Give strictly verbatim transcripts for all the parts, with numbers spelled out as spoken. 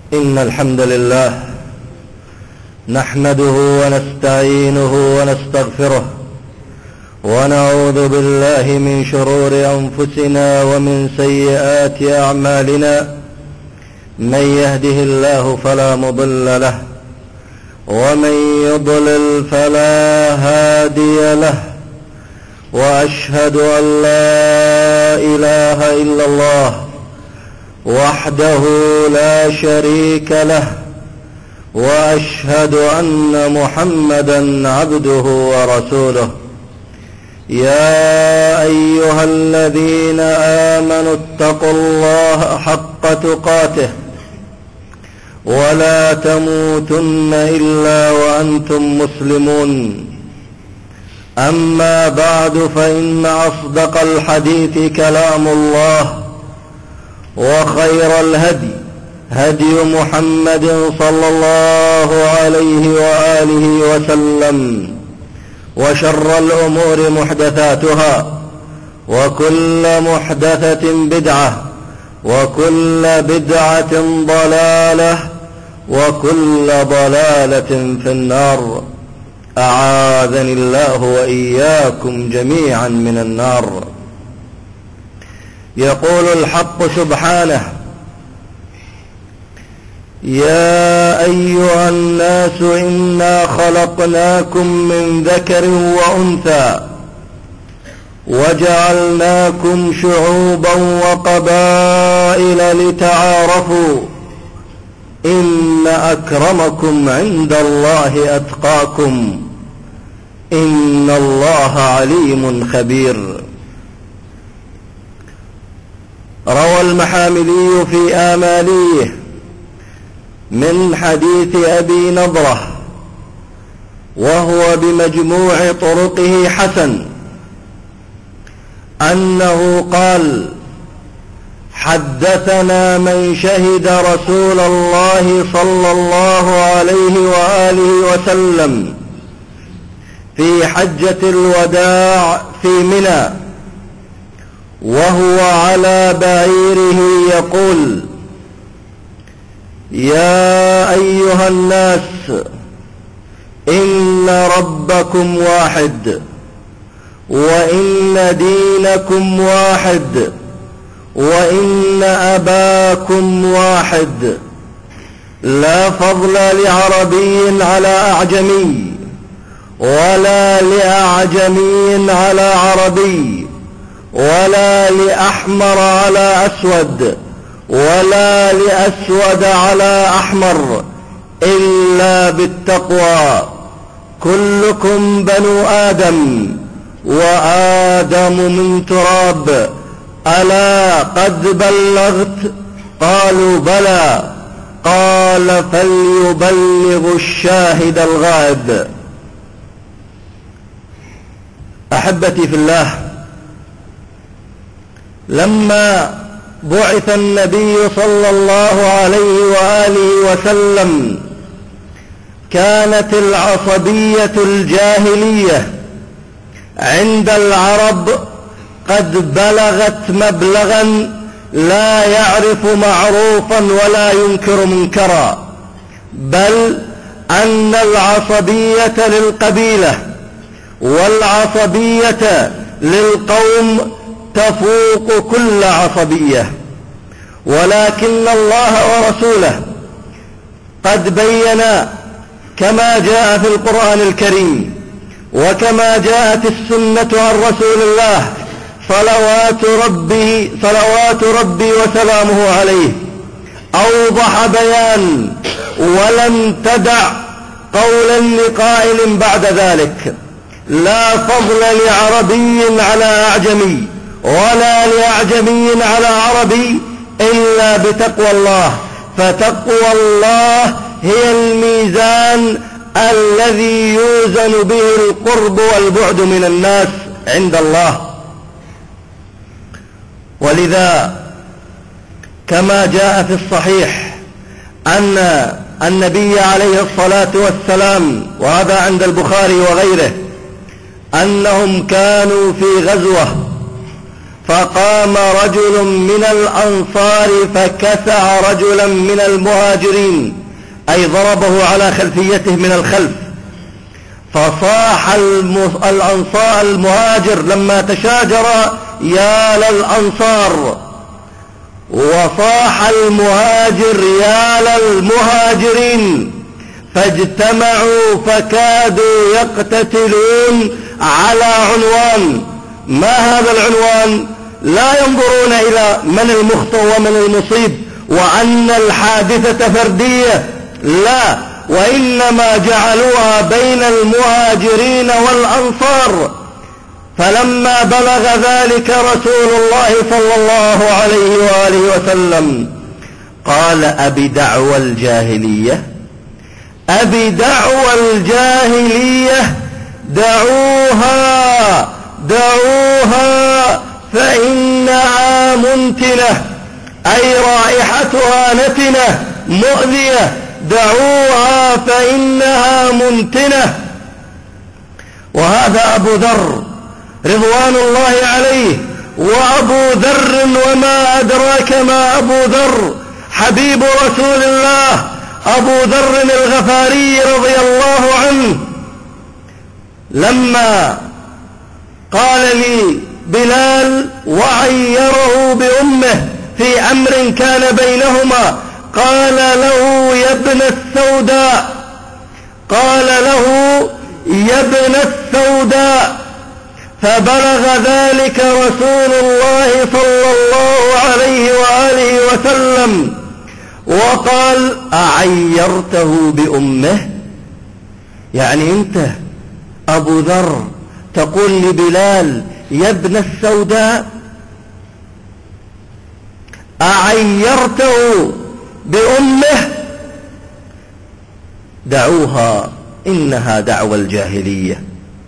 إن الحمد لله نحمده ونستعينه ونستغفره ونعوذ بالله من شرور أنفسنا ومن سيئات أعمالنا. من يهده الله فلا مضل له ومن يضلل فلا هادي له، وأشهد أن لا إله إلا الله وحده لا شريك له، وأشهد أن محمدا عبده ورسوله. يا أيها الذين آمنوا اتقوا الله حق تقاته ولا تموتن إلا وأنتم مسلمون. أما بعد، فإن أصدق الحديث كلام الله، وخير الهدي هدي محمد صلى الله عليه وآله وسلم، وشر الأمور محدثاتها، وكل محدثة بدعة، وكل بدعة ضلالة، وكل ضلالة في النار. أعاذني الله وإياكم جميعا من النار. يقول الحق سبحانه: يا أيها الناس إنا خلقناكم من ذكر وأنثى وجعلناكم شعوبا وقبائل لتعارفوا إن أكرمكم عند الله أتقاكم إن الله عليم خبير. روى المحاملي في آماليه من حديث أبي نضرة، وهو بمجموع طرقه حسن، أنه قال: حدثنا من شهد رسول الله صلى الله عليه وآله وسلم في حجة الوداع في منى، وهو على بعيره يقول: يا أيها الناس إن ربكم واحد، وإن دينكم واحد، وإن أباكم واحد، لا فضل لعربي على أعجمي، ولا لأعجمي على عربي، ولا لأحمر على أسود، ولا لأسود على أحمر، إلا بالتقوى. كلكم بنو آدم، وآدم من تراب. ألا قد بلغت؟ قالوا بلى. قال: فليبلغ الشاهد الغائب. أحبتي في الله، لما بعث النبي صلى الله عليه وآله وسلم كانت العصبية الجاهلية عند العرب قد بلغت مبلغا لا يعرف معروفا ولا ينكر منكرا، بل أن العصبية للقبيلة والعصبية للقوم تفوق كل عصبية. ولكن الله ورسوله قد بينا، كما جاء في القرآن الكريم وكما جاءت السنة عن رسول الله صلوات ربي صلوات ربي وسلامه عليه، أوضح بيان ولم تدع قولا لقائل بعد ذلك. لا فضل لعربي على أعجمي، ولا لأعجمي على عربي، إلا بتقوى الله. فتقوى الله هي الميزان الذي يوزن به القرب والبعد من الناس عند الله. ولذا كما جاء في الصحيح أن النبي عليه الصلاة والسلام، وهذا عند البخاري وغيره، أنهم كانوا في غزوة فقام رجل من الأنصار فكسع رجلا من المهاجرين، أي ضربه على خلفيته من الخلف، فصاح الأنصار المهاجر لما تشاجر يا للأنصار، وصاح المهاجر يا للمهاجرين، فاجتمعوا فكادوا يقتتلون على عنوان. ما هذا العنوان؟ لا ينظرون إلى من المخطئ ومن المصيب وأن الحادثة فردية، لا، وإنما جعلوها بين المهاجرين والأنصار. فلما بلغ ذلك رسول الله صلى الله عليه وآله وسلم قال أبدعوى الجاهلية، أبدعوى الجاهلية، دعوها دعوها فإنها منتنة، أي رائحتها نتنة مؤذية، دعوها فإنها منتنة. وهذا أبو ذر رضوان الله عليه، وأبو ذر وما أدراك ما أبو ذر، حبيب رسول الله أبو ذر الغفاري رضي الله عنه، لما قال لي بلال وعيره بأمه في أمر كان بينهما، قال له يا ابن السوداء، قال له يا ابن السوداء، فبلغ ذلك رسول الله صلى الله عليه وآله وسلم وقال أعيرته بأمه؟ يعني أنت أبو ذر تقول لبلال يا ابن السوداء؟ أعيرته بأمه؟ دعوها، إنها دعوى الجاهلية.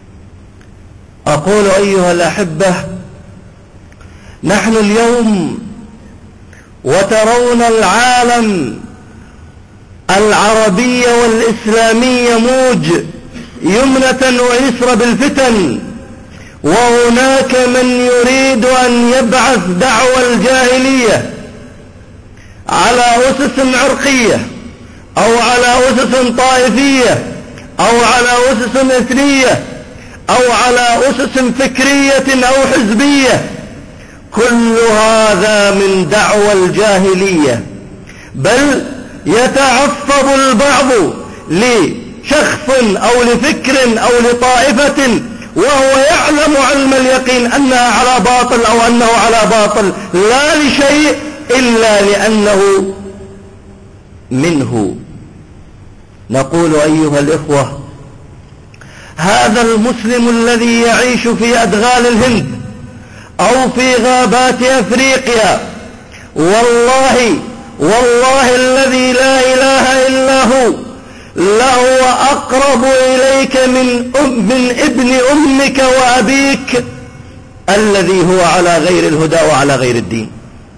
أقول أيها الأحبة، نحن اليوم وترون العالم العربي والإسلامي يموج يمنة ويسرى بالفتن، وهناك من يريد أن يبعث دعوى الجاهلية على أسس عرقية أو على أسس طائفية أو على أسس إثنية أو على أسس فكرية أو حزبية. كل هذا من دعوى الجاهلية، بل يتعصب البعض لشخص أو لفكر أو لطائفة وهو يعلم علم اليقين أنها على باطل أو أنه على باطل، لا لشيء إلا لأنه منه. نقول أيها الإخوة، هذا المسلم الذي يعيش في أدغال الهند أو في غابات أفريقيا، والله والله الذي لا إله إلا هو لهو أقرب إليك من, أم من ابن أمك وأبيك الذي هو على غير الهدى وعلى غير الدين.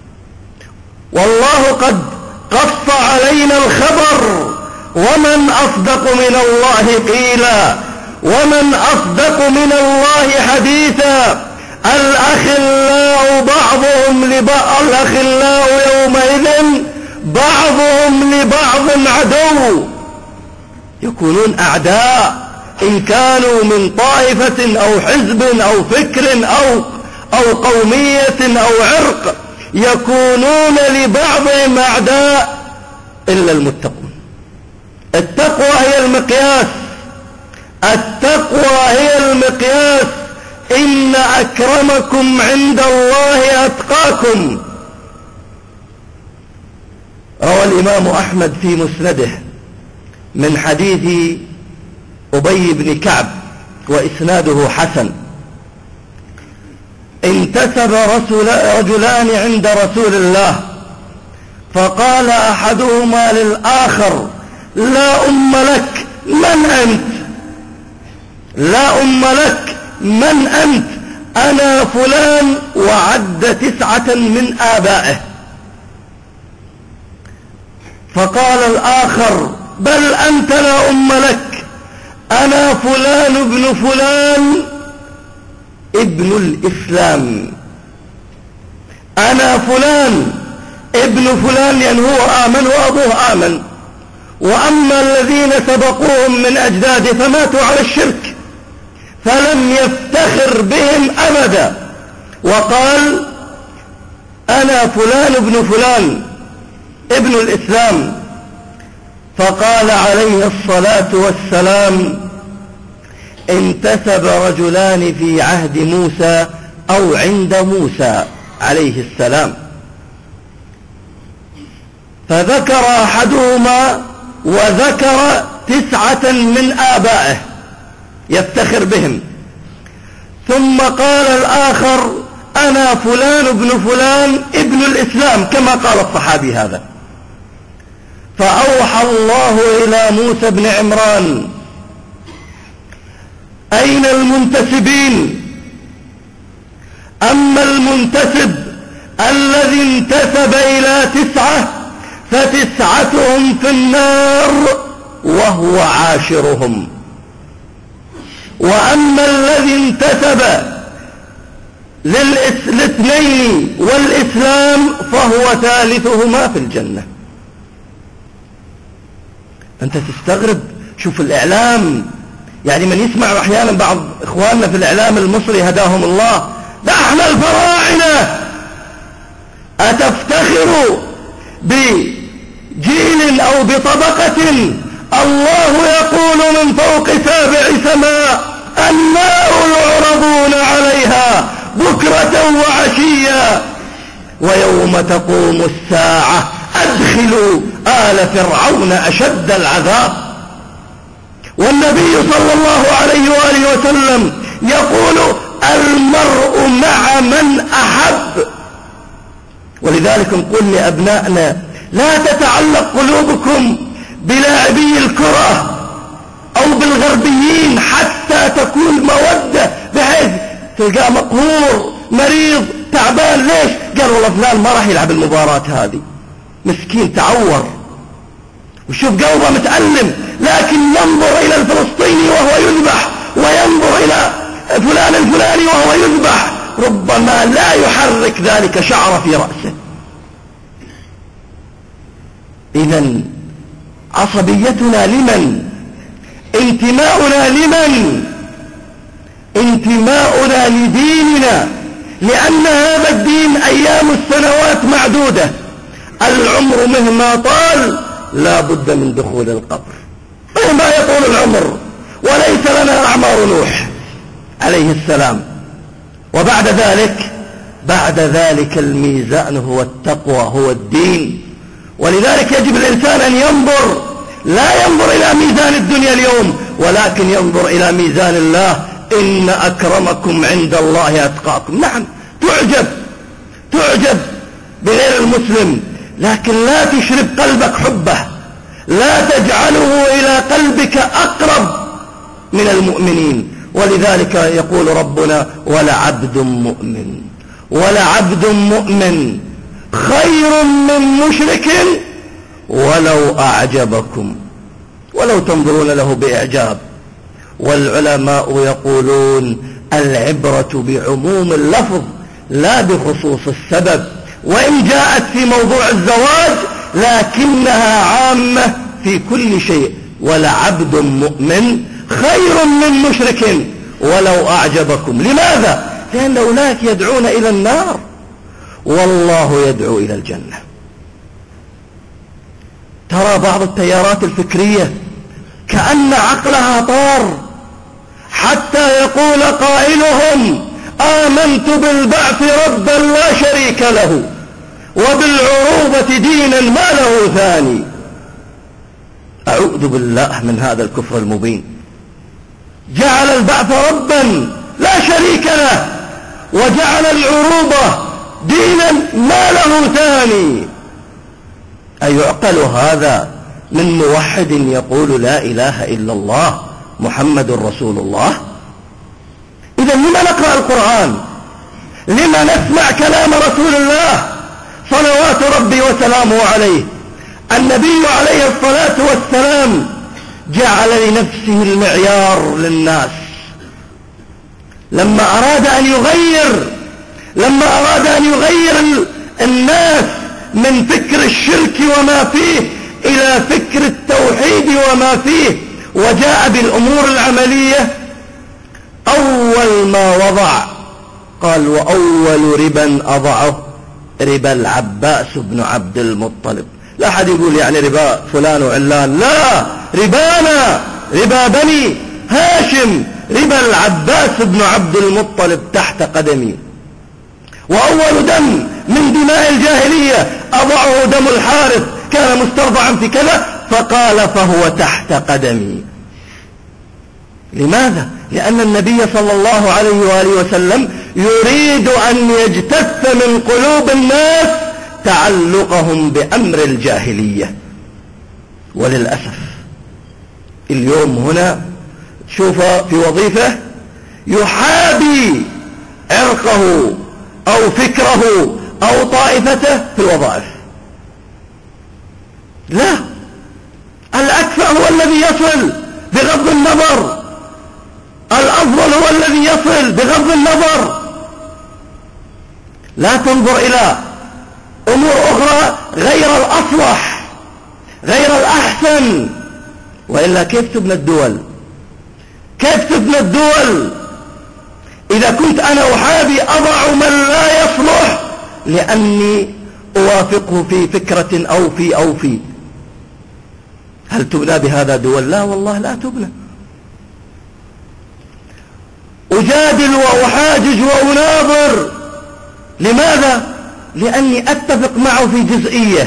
والله قد قص علينا الخبر، ومن أصدق من الله قيلا ومن أصدق من الله حديثا. الأخلاء بعضهم لبعض، الأخلاء يومئذ بعضهم لبعض عدو، يكونون أعداء إن كانوا من طائفة أو حزب أو فكر أو, أو قومية أو عرق، يكونون لبعضهم أعداء إلا المتقون. التقوى هي المقياس، التقوى هي المقياس. إن أكرمكم عند الله أتقاكم. روى الإمام أحمد في مسنده من حديث أبي بن كعب وإسناده حسن، انتسب رسول رجلان عند رسول الله، فقال أحدهما للآخر لا أم لك، من أنت؟ لا أم لك، من أنت؟ أنا فلان، وعد تسعة من آبائه. فقال الآخر بل أنت لا أم لك، أنا فلان ابن فلان ابن الإسلام. أنا فلان ابن فلان لأن هو آمن وأبوه آمن، وأما الذين سبقوهم من أجداده فماتوا على الشرك فلم يفتخر بهم أبدا، وقال أنا فلان ابن فلان ابن الإسلام. فقال عليه الصلاة والسلام انتسب رجلان في عهد موسى أو عند موسى عليه السلام، فذكر أحدهما وذكر تسعة من آبائه يفتخر بهم، ثم قال الآخر أنا فلان ابن فلان ابن الإسلام كما قال الصحابي هذا. فأوحى الله إلى موسى بن عمران أين المنتسبين؟ أما المنتسب الذي انتسب إلى تسعة فتسعتهم في النار وهو عاشرهم، وأما الذي انتسب للاثنين والإسلام فهو ثالثهما في الجنة. أنت تستغرب، شوف الإعلام، يعني من يسمع أحيانا بعض إخواننا في الإعلام المصري هداهم الله، ده احنا الفراعنة، أتفتخر بجيل أو بطبقة الله يقول من فوق سابع سماء النار يعرضون عليها بكرة وعشيا ويوم تقوم الساعة أدخلوا آل فرعون أشد العذاب. والنبي صلى الله عليه وآله وسلم يقول المرء مع من أحب. ولذلك نقول لأبنائنا لا تتعلق قلوبكم بلاعبي الكرة أو بالغربيين حتى تكون مودة، بحيث تلقى مقهور مريض تعبان، ليش؟ قال والله فلان ما راح يلعب المباراة هذه، مسكين تعور وشوف قلبه متألم، لكن ينظر إلى الفلسطيني وهو يذبح وينظر إلى فلان الفلاني وهو يذبح، ربما لا يحرك ذلك شعر في رأسه. إذن عصبيتنا لمن؟ انتماؤنا لمن؟ انتماؤنا لديننا، لأن هذا الدين أيام السنوات معدودة، العمر مهما طال لا بد من دخول القبر مهما يطول العمر، وليس لنا أعمار نوح عليه السلام. وبعد ذلك بعد ذلك الميزان هو التقوى، هو الدين. ولذلك يجب الإنسان أن ينظر، لا ينظر إلى ميزان الدنيا اليوم، ولكن ينظر إلى ميزان الله، إن أكرمكم عند الله أتقاكم. نعم تعجب تعجب بغير المسلم، لكن لا تشرب قلبك حبه، لا تجعله إلى قلبك أقرب من المؤمنين. ولذلك يقول ربنا ولعبد مؤمن ولعبد مؤمن خير من مشرك ولو أعجبكم، ولو تنظرون له بإعجاب. والعلماء يقولون العبرة بعموم اللفظ لا بخصوص السبب، وإن جاءت في موضوع الزواج لكنها عامة في كل شيء. ولعبد مؤمن خير من مشرك ولو أعجبكم. لماذا؟ لأن أولئك يدعون إلى النار والله يدعو إلى الجنة. ترى بعض التيارات الفكرية كأن عقلها طار، حتى يقول قائلهم آمنت بالبعث ربا لا شريك له وبالعروبة دينا ما له ثاني. أعوذ بالله من هذا الكفر المبين. جعل البعث ربا لا شريك له وجعل العروبة دينا ما له ثاني. أيعقل هذا من موحد يقول لا إله إلا الله محمد رسول الله؟ إذا لما نقرأ القرآن؟ لما نسمع كلام رسول الله صلوات ربي وسلامه عليه؟ النبي عليه الصلاة والسلام جعل لنفسه المعيار للناس، لما أراد أن يغير لما أراد أن يغير الناس من فكر الشرك وما فيه إلى فكر التوحيد وما فيه، وجاء بالأمور العملية، أول ما وضع قال: وأول ربا أضعه ربا العباس بن عبد المطلب. لا أحد يقول يعني ربا فلان وعلان، لا، ربانا، ربا بني هاشم، ربا العباس بن عبد المطلب تحت قدمي. وأول دم من دماء الجاهلية أضعه دم الحارث، كان مسترضعا في كذا، فقال: فهو تحت قدمي. لماذا؟ لأن النبي صلى الله عليه وآله وسلم يريد أن يجتث من قلوب الناس تعلقهم بأمر الجاهلية. وللأسف اليوم هنا شوف في وظيفة يحابي عرقه أو فكره أو طائفته في الوظائف. لا، الأكفأ هو الذي يصل بغض النظر، الأفضل هو الذي يصل بغض النظر. لا تنظر إلى أمور أخرى غير الأصلح، غير الأحسن، وإلا كيف تبنى الدول؟ كيف تبنى الدول إذا كنت أنا أحابي أضع من لا يصلح لأني أوافقه في فكرة أو في أو في؟ هل تبنى بهذا دول؟ لا والله لا تبنى. أجادل وأحاجج وأناظر. لماذا؟ لأني أتفق معه في جزئية،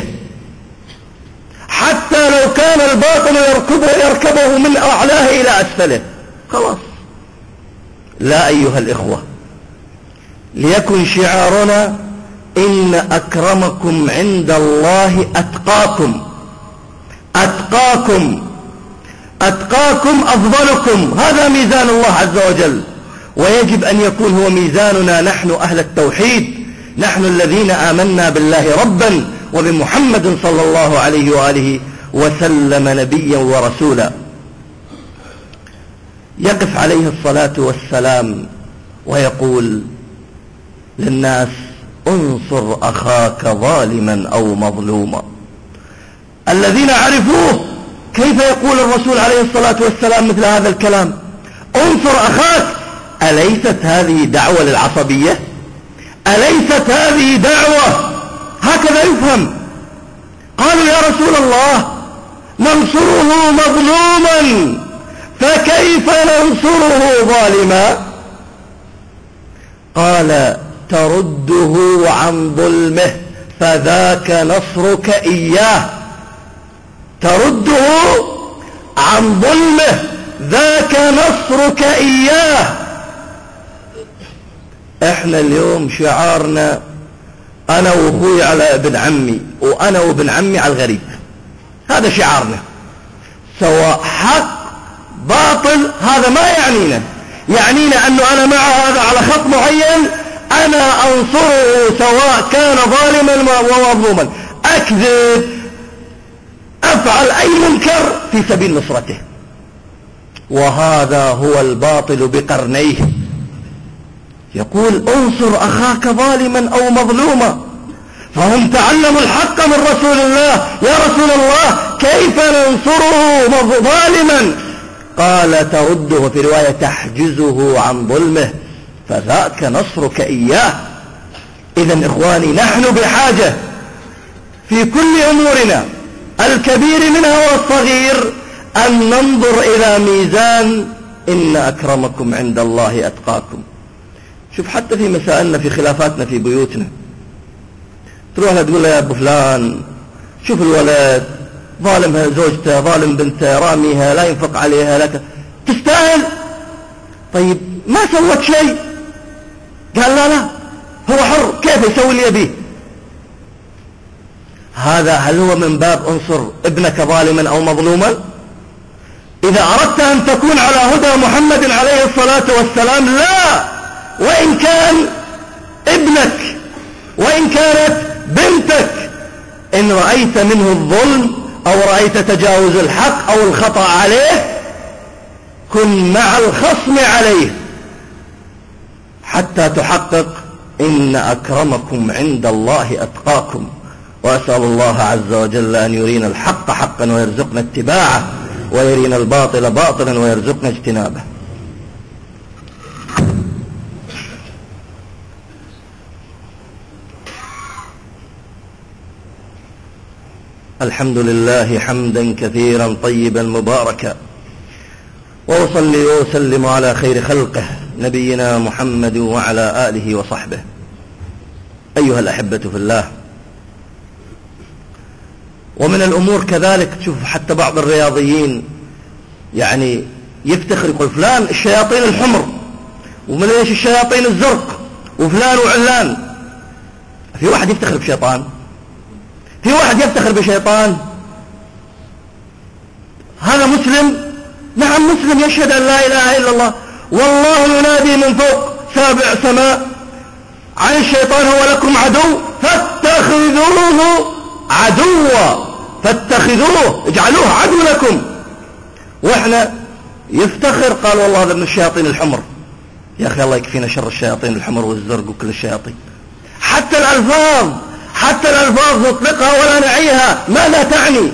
حتى لو كان الباطل يركبه, يركبه من أعلاه إلى أسفله، خلاص. لا أيها الإخوة، ليكن شعارنا: إن أكرمكم عند الله أتقاكم. أتقاكم أتقاكم أفضلكم، هذا ميزان الله عز وجل، ويجب أن يكون هو ميزاننا نحن أهل التوحيد، نحن الذين آمنا بالله ربا وبمحمد صلى الله عليه وآله وسلم نبيا ورسولا. يقف عليه الصلاة والسلام ويقول للناس: انصر أخاك ظالما أو مظلوما. الذين عرفوه كيف يقول الرسول عليه الصلاة والسلام مثل هذا الكلام؟ انصر أخاك. أليست هذه دعوة للعصبية؟ أليست هذه دعوة؟ هكذا يفهم. قالوا: يا رسول الله، ننصره مظلوما، فكيف ننصره ظالما؟ قال: ترده عن ظلمه، فذاك نصرك إياه. ترده عن ظلمه، ذاك نصرك إياه. احنا اليوم شعارنا: أنا وأخوي على ابن عمي، وأنا وابن عمي على الغريب. هذا شعارنا، سواء حق باطل، هذا ما يعنينا. يعنينا أنه أنا مع هذا على خط معين، أنا أنصره سواء كان ظالما ومظلوما، أكذب، أفعل أي منكر في سبيل نصرته. وهذا هو الباطل بقرنيه. يقول: انصر أخاك ظالما أو مظلوما. فهم تعلموا الحق من رسول الله: يا رسول الله، كيف ننصره ظالما؟ قال: ترده، في رواية تحجزه عن ظلمه، فذاك نصرك إياه. إذن إخواني، نحن بحاجة في كل أمورنا الكبير منها والصغير أن ننظر إلى ميزان إن أكرمكم عند الله أتقاكم. شوف، حتى في مسائلنا، في خلافاتنا في بيوتنا، تروح له تقول له: يا أبو فلان، شوف الولد ظالم زوجته، ظالم بنته، راميها، لا ينفق عليها لك، تستاهل. طيب ما سوت شيء. قال: لا لا، هو حر، كيف يسوي اللي يبيه. هذا هل هو من باب انصر ابنك ظالما أو مظلوما؟ إذا أردت أن تكون على هدى محمد عليه الصلاة والسلام، لا، وإن كان ابنك، وإن كانت بنتك، إن رأيت منه الظلم أو رأيت تجاوز الحق أو الخطأ عليه، كن مع الخصم عليه حتى تحقق إن أكرمكم عند الله أتقاكم. وأسأل الله عز وجل أن يرينا الحق حقا ويرزقنا اتباعه، ويرينا الباطل باطلا ويرزقنا اجتنابه. الحمد لله حمدا كثيرا طيبا مباركا، وأصلي وأسلم على خير خلقه نبينا محمد وعلى آله وصحبه. أيها الأحبة في الله، ومن الأمور كذلك تشوف حتى بعض الرياضيين يعني يفتخر يقول فلان الشياطين الحمر، ومن ايش الشياطين الزرق، وفلان وعلان. في واحد يفتخر بشيطان؟ في واحد يفتخر بشيطان؟ هذا مسلم؟ نعم مسلم، يشهد أن لا إله إلا الله، والله ينادي من فوق سابع سماء عن الشيطان هو لكم عدو فاتخذوه عدوا، فاتخذوه اجعلوه عدو لكم. واحنا يفتخر قال والله هذا من الشياطين الحمر. يا أخي الله يكفينا شر الشياطين الحمر والزرق وكل الشياطين. حتى الألفاظ حتى الألفاظ نطلقها ولا نعيها ماذا تعني؟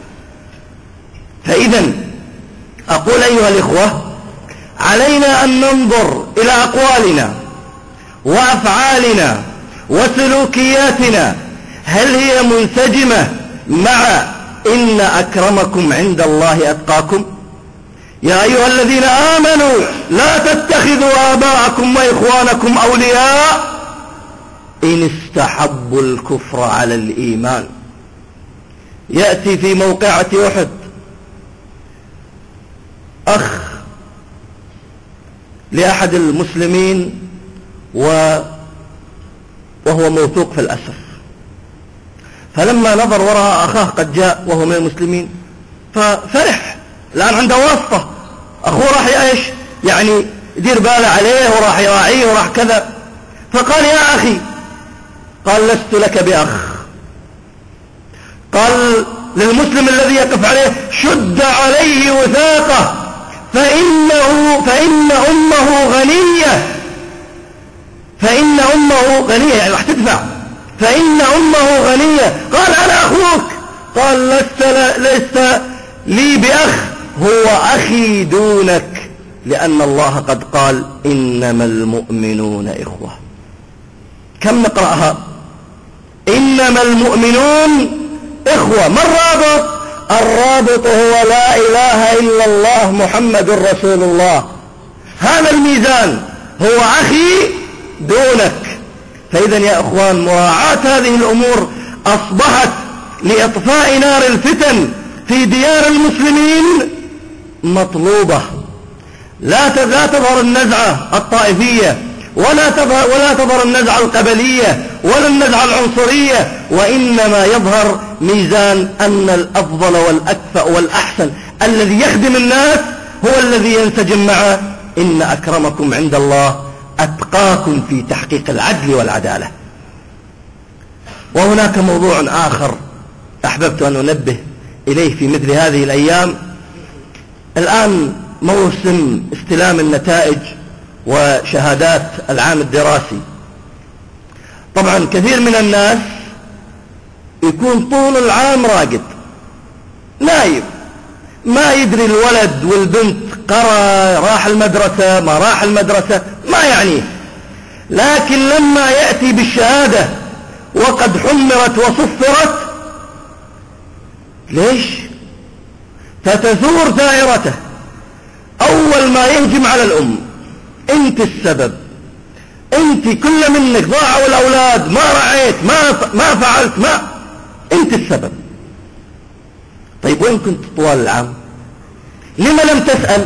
فإذا أقول أيها الإخوة، علينا أن ننظر إلى أقوالنا وأفعالنا وسلوكياتنا، هل هي منسجمة مع إن أكرمكم عند الله أتقاكم؟ يا أيها الذين آمنوا لا تتخذوا آباءكم وإخوانكم أولياء إن استحبوا الكفر على الإيمان. يأتي في موقعة أحد أخ لأحد المسلمين وهو موثوق في الأسر، فلما نظر وراء أخاه قد جاء وهو من المسلمين ففرح، الآن عنده واسطة، أخوه راح إيش يعني يدير باله عليه وراح يراعيه وراح كذا، فقال يا أخي، قال لست لك بأخ، قال للمسلم الذي يقف عليه شد عليه وثاقه فإنه فإن أمه غنية، فإن أمه غنية يعني راح تدفع، فإن أمه غنية. قال أنا أخوك، قال لست, لست لي بأخ، هو أخي دونك، لأن الله قد قال إنما المؤمنون إخوة. كم نقرأها؟ إنما المؤمنون إخوة. ما الرابط؟ الرابط هو لا إله إلا الله محمد رسول الله. هذا الميزان، هو أخي دونك. فإذا يا أخوان، مراعاة هذه الأمور أصبحت لإطفاء نار الفتن في ديار المسلمين مطلوبة. لا تظهر النزعة الطائفية، ولا تظهر, ولا تظهر النزعة القبلية، ولا النزعة العنصرية، وإنما يظهر ميزان أن الأفضل والأكفأ والأحسن الذي يخدم الناس هو الذي ينسجم مع إن أكرمكم عند الله أتقاكم في تحقيق العدل والعدالة. وهناك موضوع آخر أحببت أن أنبه إليه في مثل هذه الأيام. الآن موسم استلام النتائج وشهادات العام الدراسي. طبعا كثير من الناس يكون طول العام راقد نايم، ما يدري الولد والبنت قرأ راح المدرسة ما راح المدرسة، ما يعنيه. لكن لما يأتي بالشهادة وقد حمرت وصفرت، ليش؟ فتثور ثائرته. أول ما يهجم على الأم، أنت السبب، أنت كل منك ضاعوا الأولاد، ما رعيت، ما ما فعلت، ما أنت السبب. طيب وين كنت طوال العام؟ لما لم تسأل؟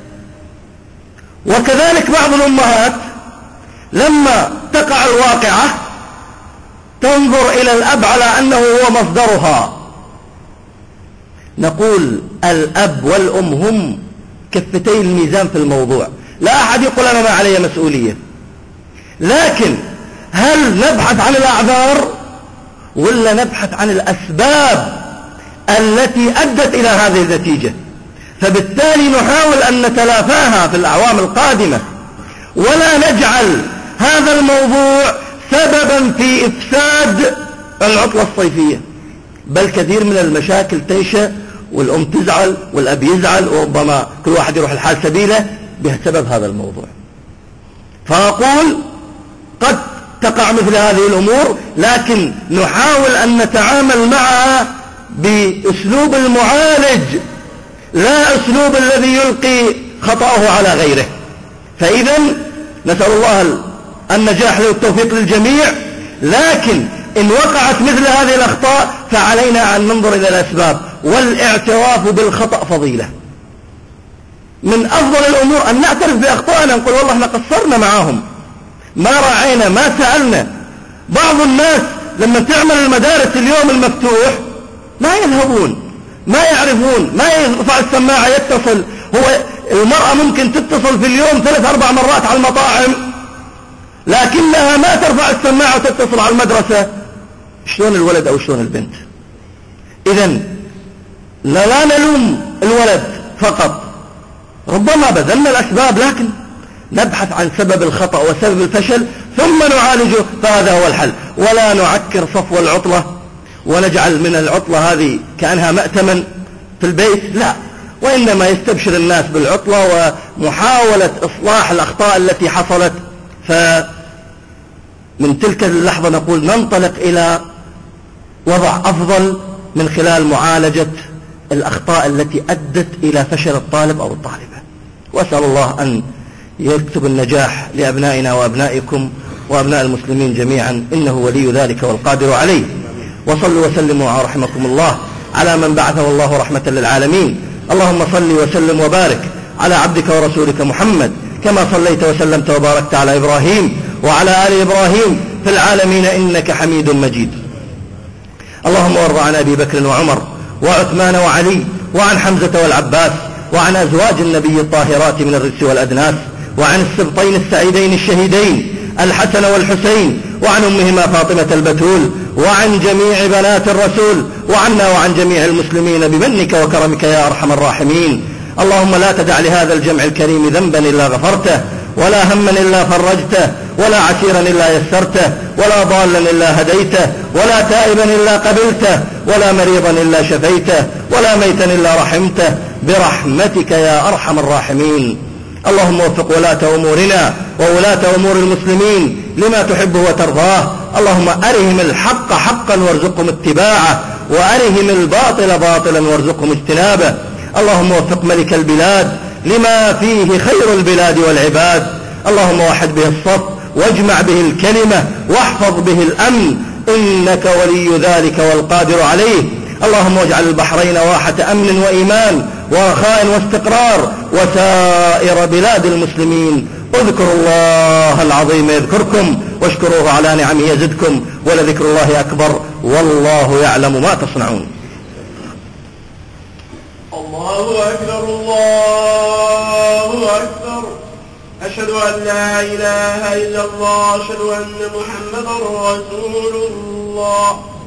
وكذلك بعض الأمهات لما تقع الواقعة تنظر إلى الأب على أنه هو مصدرها. نقول الأب والأم هم كفتي الميزان في الموضوع، لا أحد يقول أنا ما علي مسؤولية. لكن هل نبحث عن الأعذار ولا نبحث عن الأسباب التي أدت إلى هذه النتيجة؟ فبالتالي نحاول أن نتلافاها في الأعوام القادمة، ولا نجعل هذا الموضوع سببا في إفساد العطلة الصيفية، بل كثير من المشاكل تنشأ والأم تزعل والأب يزعل، وربما كل واحد يروح الحال سبيله بسبب هذا الموضوع. فأقول قد تقع مثل هذه الأمور، لكن نحاول أن نتعامل معها بأسلوب المعالج، لا أسلوب الذي يلقي خطأه على غيره. فإذا نسأل الله النجاح والتوفيق للجميع، لكن إن وقعت مثل هذه الأخطاء فعلينا أن ننظر إلى الأسباب، والاعتراف بالخطأ فضيلة. من أفضل الأمور أن نعترف بأخطائنا، نقول والله احنا قصرنا معهم، ما راعينا، ما سألنا. بعض الناس لما تعمل المدارس اليوم المفتوح ما يذهبون، ما يعرفون، ما يرفع السماعة يتصل. هو المرأة ممكن تتصل في اليوم ثلاث أربع مرات على المطاعم، لكنها ما ترفع السماعة وتتصل على المدرسة. شلون الولد أو شلون البنت؟ إذن لا, لا نلوم الولد فقط، ربما بذلنا الأسباب، لكن نبحث عن سبب الخطأ وسبب الفشل ثم نعالجه، فهذا هو الحل. ولا نعكر صفو العطلة ونجعل من العطلة هذه كأنها مأتما في البيت، لا، وإنما يستبشر الناس بالعطلة ومحاولة إصلاح الأخطاء التي حصلت. فمن تلك اللحظة نقول ننطلق إلى وضع أفضل من خلال معالجة الأخطاء التي أدت إلى فشل الطالب أو الطالبة. وأسأل الله أن يكتب النجاح لأبنائنا وأبنائكم وأبناء المسلمين جميعا، إنه ولي ذلك والقادر عليه. وصلوا وسلموا رحمكم الله على من بعثه الله رحمة للعالمين. اللهم صل وسلم وبارك على عبدك ورسولك محمد، كما صليت وسلمت وباركت على إبراهيم وعلى آل إبراهيم في العالمين إنك حميد مجيد. اللهم وارض عن أبي بكر وعمر وعثمان وعلي وعن حمزة والعباس وعن أزواج النبي الطاهرات من الرجس والأدناس، وعن السبطين السعيدين الشهيدين الحسن والحسين، وعن أمهما فاطمة البتول، وعن جميع بنات الرسول، وعنا وعن جميع المسلمين بمنك وكرمك يا أرحم الراحمين. اللهم لا تدع لهذا الجمع الكريم ذنبا إلا غفرته، ولا هما إلا فرجته، ولا عسيرا إلا يسرته، ولا ضالا إلا هديته، ولا تائبا إلا قبلته، ولا مريضا إلا شفيته، ولا ميتا إلا رحمته، برحمتك يا أرحم الراحمين. اللهم وفق ولاة أمورنا وولاة أمور المسلمين لما تحبه وترضاه. اللهم أرهم الحق حقا وارزقهم اتباعه، وأرهم الباطل باطلا وارزقهم اجتنابه. اللهم وفق ملك البلاد لما فيه خير البلاد والعباد. اللهم وحد به الصف واجمع به الكلمة واحفظ به الأمن، إنك ولي ذلك والقادر عليه. اللهم واجعل البحرين واحة أمن وإيمان ورخاء واستقرار وسائر بلاد المسلمين. اذكروا الله العظيم يذكركم، واشكروه على نعمه يزدكم، ولذكر الله أكبر، والله يعلم ما تصنعون. الله أكبر الله أكبر. أشهد أن لا إله إلا الله، أشهد أن محمدا رسول الله.